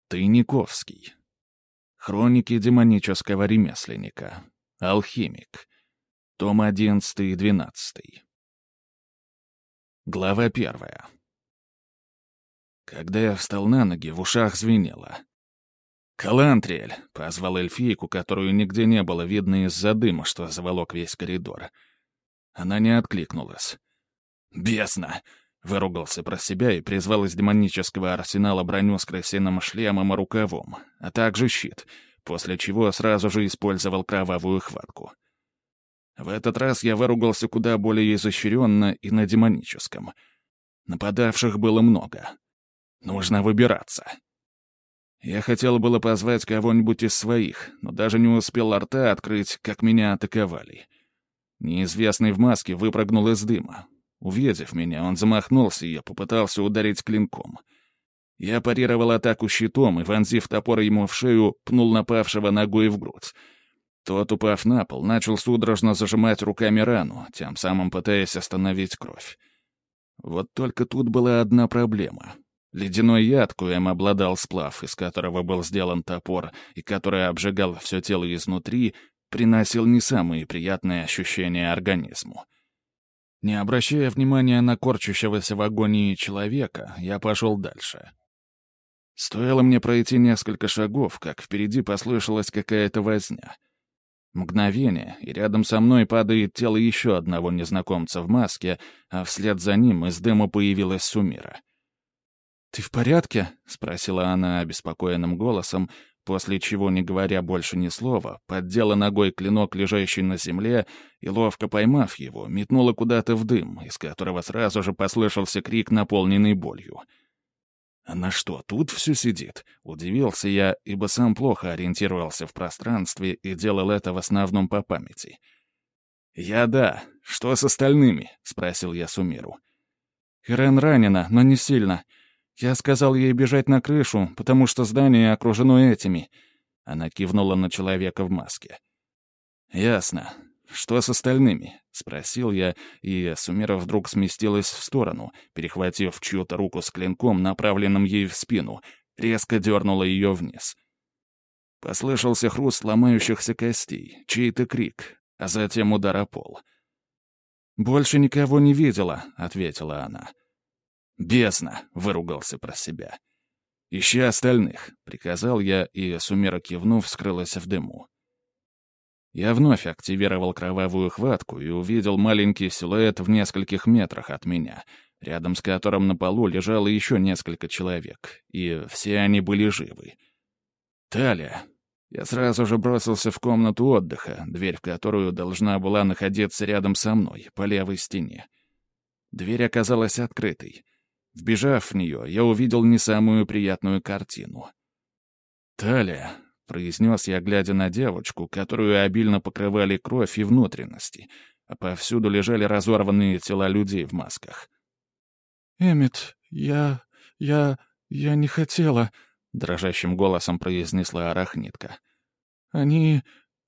Тайниковский. Хроники демонического ремесленника. Алхимик. Том 11 и 12. Глава 1. Когда я встал на ноги, в ушах звенело. «Калантриэль!» — позвал эльфийку, которую нигде не было видно из-за дыма, что заволок весь коридор. Она не откликнулась. «Бесно!» — выругался про себя и призвал из демонического арсенала броню с крысиным шлемом и рукавом, а также щит, после чего сразу же использовал кровавую хватку. В этот раз я выругался куда более изощренно и на демоническом. Нападавших было много. Нужно выбираться. Я хотел было позвать кого-нибудь из своих, но даже не успел рта открыть, как меня атаковали. Неизвестный в маске выпрыгнул из дыма. Увидев меня, он замахнулся и попытался ударить клинком. Я парировал атаку щитом и, вонзив топор ему в шею, пнул напавшего ногой в грудь. Тот, упав на пол, начал судорожно зажимать руками рану, тем самым пытаясь остановить кровь. Вот только тут была одна проблема. Ледяной яд, коим обладал сплав, из которого был сделан топор, и который обжигал все тело изнутри, приносил не самые приятные ощущения организму. Не обращая внимания на корчащегося в агонии человека, я пошел дальше. Стоило мне пройти несколько шагов, как впереди послышалась какая-то возня. Мгновение, и рядом со мной падает тело еще одного незнакомца в маске, а вслед за ним из дыма появилась Сумира. «Ты в порядке?» — спросила она обеспокоенным голосом, после чего, не говоря больше ни слова, поддела ногой клинок, лежащий на земле, и, ловко поймав его, метнула куда-то в дым, из которого сразу же послышался крик, наполненный болью. «Она что, тут все сидит?» — удивился я, ибо сам плохо ориентировался в пространстве и делал это в основном по памяти. «Да. Что с остальными?» — спросил я Сумиру. «Ирен ранена, но не сильно. Я сказал ей бежать на крышу, потому что здание окружено этими». Она кивнула на человека в маске. «Ясно. Что с остальными?» — спросил я, и Сумира вдруг сместилась в сторону, перехватив чью-то руку с клинком, направленным ей в спину, резко дернула ее вниз. Послышался хруст ломающихся костей, чей-то крик, а затем удар о пол. «Больше никого не видела», — ответила она. «Бездна!» — выругался про себя. «Ищи остальных», — приказал я, и Сумира, кивнув, скрылась в дыму. Я вновь активировал кровавую хватку и увидел маленький силуэт в нескольких метрах от меня, рядом с которым на полу лежало еще несколько человек, и все они были живы. «Талия!» Я сразу же бросился в комнату отдыха, дверь в которую должна была находиться рядом со мной, по левой стене. Дверь оказалась открытой. Вбежав в нее, я увидел не самую приятную картину. «Талия!» — произнес я, глядя на девочку, которую обильно покрывали кровь и внутренности, а повсюду лежали разорванные тела людей в масках. «Эммет, я не хотела», — дрожащим голосом произнесла арахнитка. «Они...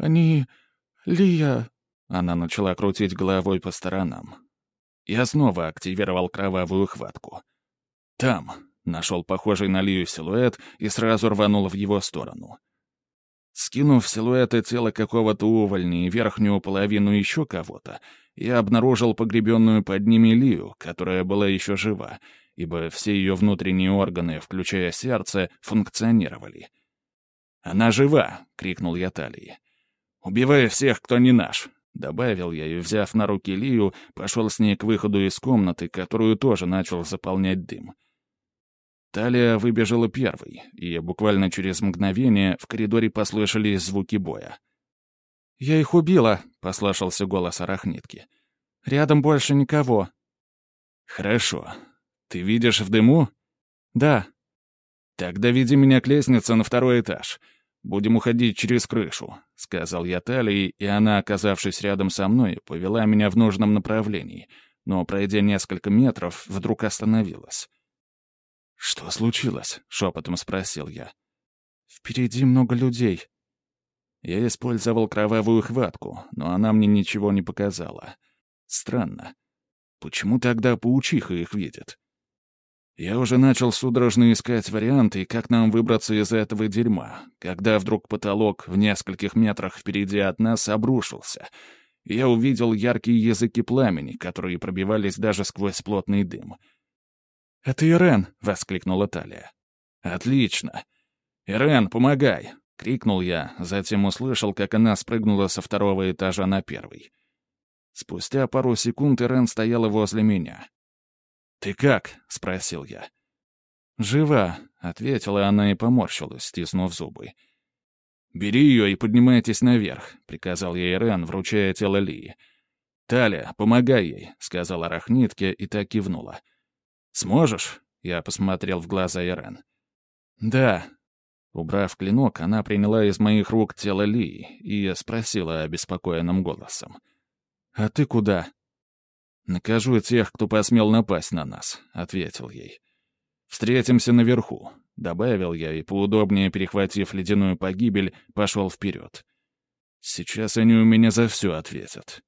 Лия...» Она начала крутить головой по сторонам. Я снова активировал кровавую хватку. «Там!» — нашел похожий на Лию силуэт и сразу рванул в его сторону. Скинув силуэты тела какого-то увольня и верхнюю половину еще кого-то, я обнаружил погребенную под ними Лию, которая была еще жива, ибо все ее внутренние органы, включая сердце, функционировали. «Она жива!» — крикнул я Талии. «Убивай всех, кто не наш!» — добавил я и, взяв на руки Лию, пошел с ней к выходу из комнаты, которую тоже начал заполнять дым. Талия выбежала первой, и буквально через мгновение в коридоре послышались звуки боя. «Я их убила», — послышался голос арахнитки. «Рядом больше никого». «Хорошо. Ты видишь в дыму?» «Да». «Тогда веди меня к лестнице на 2-й этаж. Будем уходить через крышу», — сказал я Талии, и она, оказавшись рядом со мной, повела меня в нужном направлении, но, пройдя несколько метров, вдруг остановилась. «Что случилось?» — шепотом спросил я. «Впереди много людей». Я использовал кровавую хватку, но она мне ничего не показала. Странно. Почему тогда паучиха их видит? Я уже начал судорожно искать варианты, как нам выбраться из этого дерьма, когда вдруг потолок в нескольких метрах впереди от нас обрушился. Я увидел яркие языки пламени, которые пробивались даже сквозь плотный дым. «Это Ирен!» — воскликнула Талия. «Отлично! Ирен, помогай!» — крикнул я, затем услышал, как она спрыгнула со второго этажа на первый. Спустя пару секунд Ирен стояла возле меня. «Ты как?» — спросил я. «Жива», — ответила она и поморщилась, стиснув зубы. «Бери ее и поднимайтесь наверх», — приказал я Ирен, вручая тело Лии. «Таля, помогай ей», — сказала Арахнитке и так кивнула. «Сможешь?» — я посмотрел в глаза Ирен. «Да». Убрав клинок, она приняла из моих рук тело Лии и спросила обеспокоенным голосом. «А ты куда?» «Накажу тех, кто посмел напасть на нас», — ответил ей. «Встретимся наверху», — добавил я и, поудобнее перехватив ледяную погибель, пошел вперед. «Сейчас они у меня за все ответят».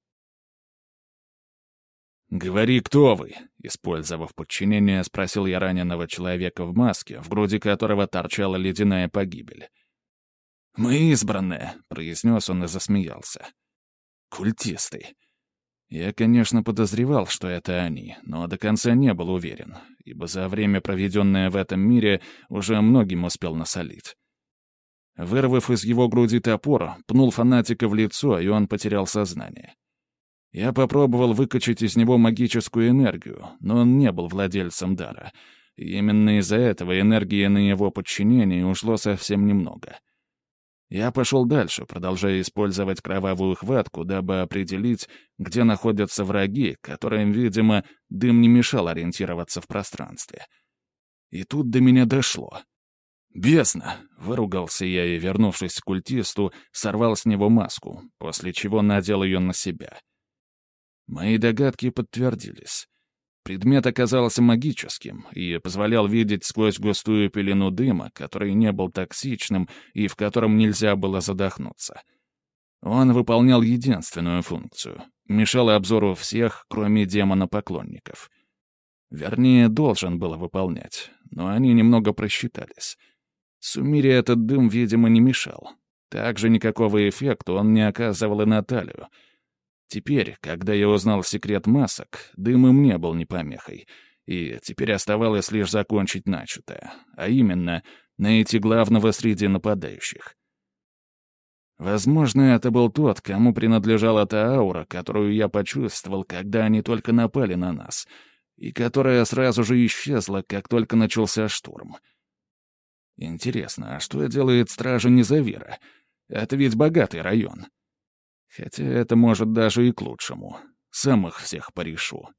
«Говори, кто вы?» — использовав подчинение, спросил я раненого человека в маске, в груди которого торчала ледяная погибель. «Мы избранные», — произнес он и засмеялся. «Культисты». Я, конечно, подозревал, что это они, но до конца не был уверен, ибо за время, проведенное в этом мире, уже многим успел насолить. Вырвав из его груди топор, пнул фанатика в лицо, и он потерял сознание. Я попробовал выкачать из него магическую энергию, но он не был владельцем дара, и именно из-за этого энергии на его подчинение ушло совсем немного. Я пошел дальше, продолжая использовать кровавую хватку, дабы определить, где находятся враги, которым, видимо, дым не мешал ориентироваться в пространстве. И тут до меня дошло. «Бездна!» — выругался я и, вернувшись к культисту, сорвал с него маску, после чего надел ее на себя. Мои догадки подтвердились. Предмет оказался магическим и позволял видеть сквозь густую пелену дыма, который не был токсичным и в котором нельзя было задохнуться. Он выполнял единственную функцию — мешал обзору всех, кроме демона-поклонников. Вернее, должен был выполнять, но они немного просчитались. Сумире этот дым, видимо, не мешал. Также никакого эффекта он не оказывал и на Талию. Теперь, когда я узнал секрет масок, дым им не был ни помехой, и теперь оставалось лишь закончить начатое, а именно найти главного среди нападающих. Возможно, это был тот, кому принадлежала та аура, которую я почувствовал, когда они только напали на нас, и которая сразу же исчезла, как только начался штурм. Интересно, а что делает стража Незавира? Это ведь богатый район. Хотя это может даже и к лучшему. Сам их всех порешу.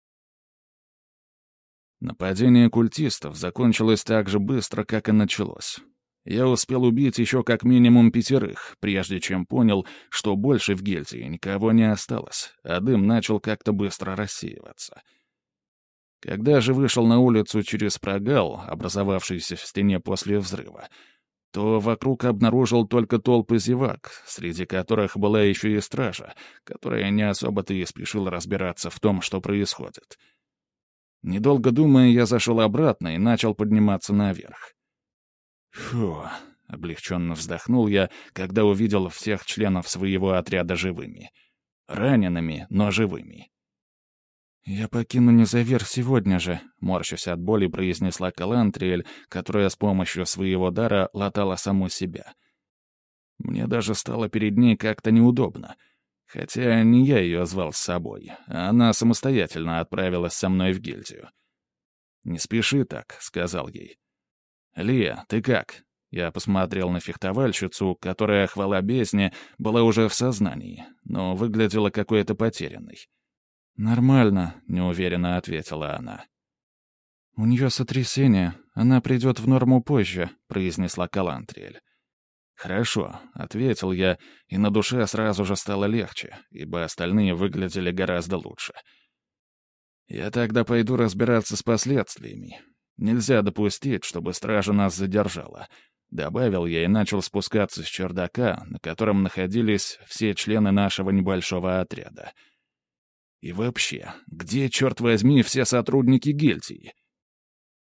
Нападение культистов закончилось так же быстро, как и началось. Я успел убить еще как минимум 5, прежде чем понял, что больше в гильдии никого не осталось, а дым начал как-то быстро рассеиваться. Когда же вышел на улицу через прогал, образовавшийся в стене после взрыва, то вокруг обнаружил только толпы зевак, среди которых была еще и стража, которая не особо-то и спешила разбираться в том, что происходит. Недолго думая, я зашел обратно и начал подниматься наверх. Фу, облегченно вздохнул я, когда увидел всех членов своего отряда живыми. Ранеными, но живыми. «Я покину Незавир сегодня же», — морщась от боли, произнесла Калантриэль, которая с помощью своего дара латала саму себя. Мне даже стало перед ней как-то неудобно. Хотя не я ее звал с собой, а она самостоятельно отправилась со мной в гильдию. «Не спеши так», — сказал ей. «Лия, ты как?» Я посмотрел на фехтовальщицу, которая, хвала бездне, была уже в сознании, но выглядела какой-то потерянной. «Нормально», — неуверенно ответила она. «У нее сотрясение. Она придет в норму позже», — произнесла Калантриэль. «Хорошо», — ответил я, и на душе сразу же стало легче, ибо остальные выглядели гораздо лучше. «Я тогда пойду разбираться с последствиями. Нельзя допустить, чтобы стража нас задержала», — добавил я и начал спускаться с чердака, на котором находились все члены нашего небольшого отряда. И вообще, где, черт возьми, все сотрудники гильдии?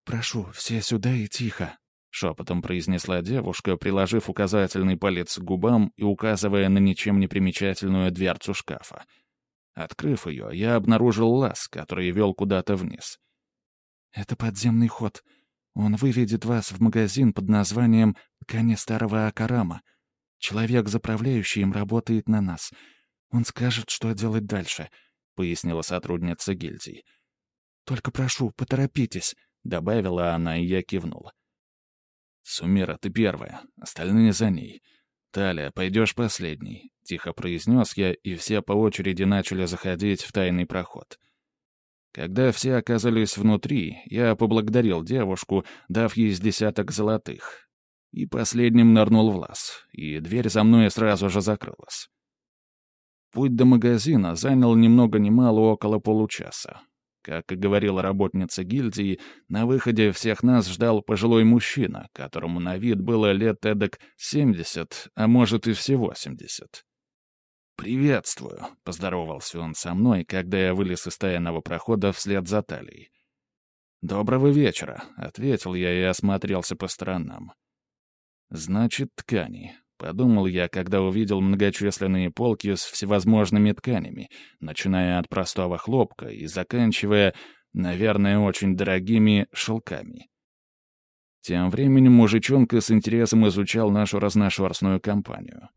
«Прошу, все сюда и тихо», — шепотом произнесла девушка, приложив указательный палец к губам и указывая на ничем не примечательную дверцу шкафа. Открыв ее, я обнаружил лаз, который вел куда-то вниз. «Это подземный ход. Он выведет вас в магазин под названием «Ткани старого Акарама». Человек, заправляющий им, работает на нас. Он скажет, что делать дальше», — пояснила сотрудница гильдии. «Только прошу, поторопитесь», — добавила она, и я кивнул. «Сумира, ты первая, остальные за ней. Талия, пойдешь последней», — тихо произнес я, и все по очереди начали заходить в тайный проход. Когда все оказались внутри, я поблагодарил девушку, дав ей с 10 золотых. И последним нырнул в лаз, и дверь за мной сразу же закрылась. Путь до магазина занял ни много ни мало около получаса. Как и говорила работница гильдии, на выходе всех нас ждал пожилой мужчина, которому на вид было лет эдак 70, а может и все 80. «Приветствую», — поздоровался он со мной, когда я вылез из тайного прохода вслед за Талией. «Доброго вечера», — ответил я и осмотрелся по сторонам. «Значит, ткани», — подумал я, когда увидел многочисленные полки с всевозможными тканями, начиная от простого хлопка и заканчивая, наверное, очень дорогими шелками. Тем временем мужичонка с интересом изучал нашу разношерстную компанию.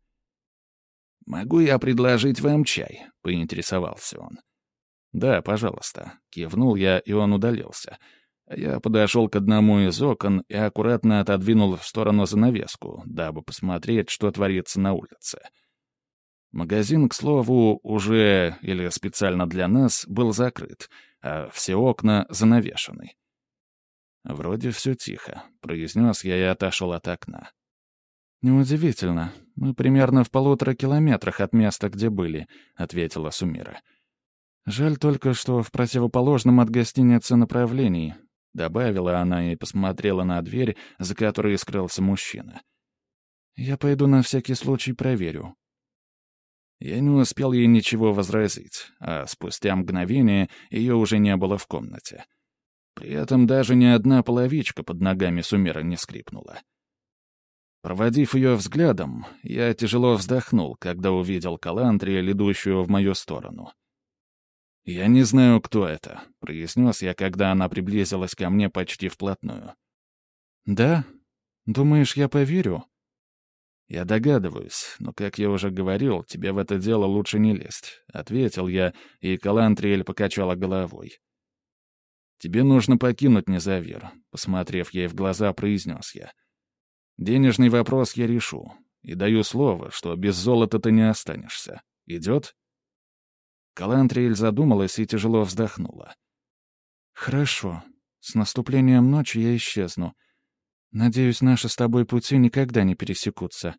«Могу я предложить вам чай?» — поинтересовался он. «Да, пожалуйста», — кивнул я, и он удалился. Я подошел к одному из окон и аккуратно отодвинул в сторону занавеску, дабы посмотреть, что творится на улице. Магазин, к слову, уже, или специально для нас, был закрыт, а все окна занавешены. «Вроде все тихо», — произнес я и отошел от окна. «Неудивительно. Мы примерно в 1,5 километрах от места, где были», — ответила Сумира. «Жаль только, что в противоположном от гостиницы направлении», — добавила она и посмотрела на дверь, за которой скрылся мужчина. «Я пойду на всякий случай проверю». Я не успел ей ничего возразить, а спустя мгновение ее уже не было в комнате. При этом даже ни одна половичка под ногами Сумира не скрипнула. Проводив ее взглядом, я тяжело вздохнул, когда увидел Калантриэль, идущую в мою сторону. «Я не знаю, кто это», — произнес я, когда она приблизилась ко мне почти вплотную. «Да? Думаешь, я поверю?» «Я догадываюсь, но, как я уже говорил, тебе в это дело лучше не лезть», — ответил я, и Калантриэль покачала головой. «Тебе нужно покинуть Незавир», — посмотрев ей в глаза, произнес я. «Денежный вопрос я решу, и даю слово, что без золота ты не останешься. Идет?» Калантриэль задумалась и тяжело вздохнула. «Хорошо. С наступлением ночи я исчезну. Надеюсь, наши с тобой пути никогда не пересекутся».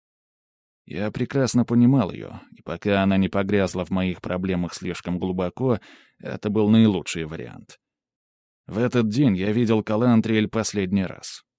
Я прекрасно понимал ее, и пока она не погрязла в моих проблемах слишком глубоко, это был наилучший вариант. В этот день я видел Калантриэль последний раз.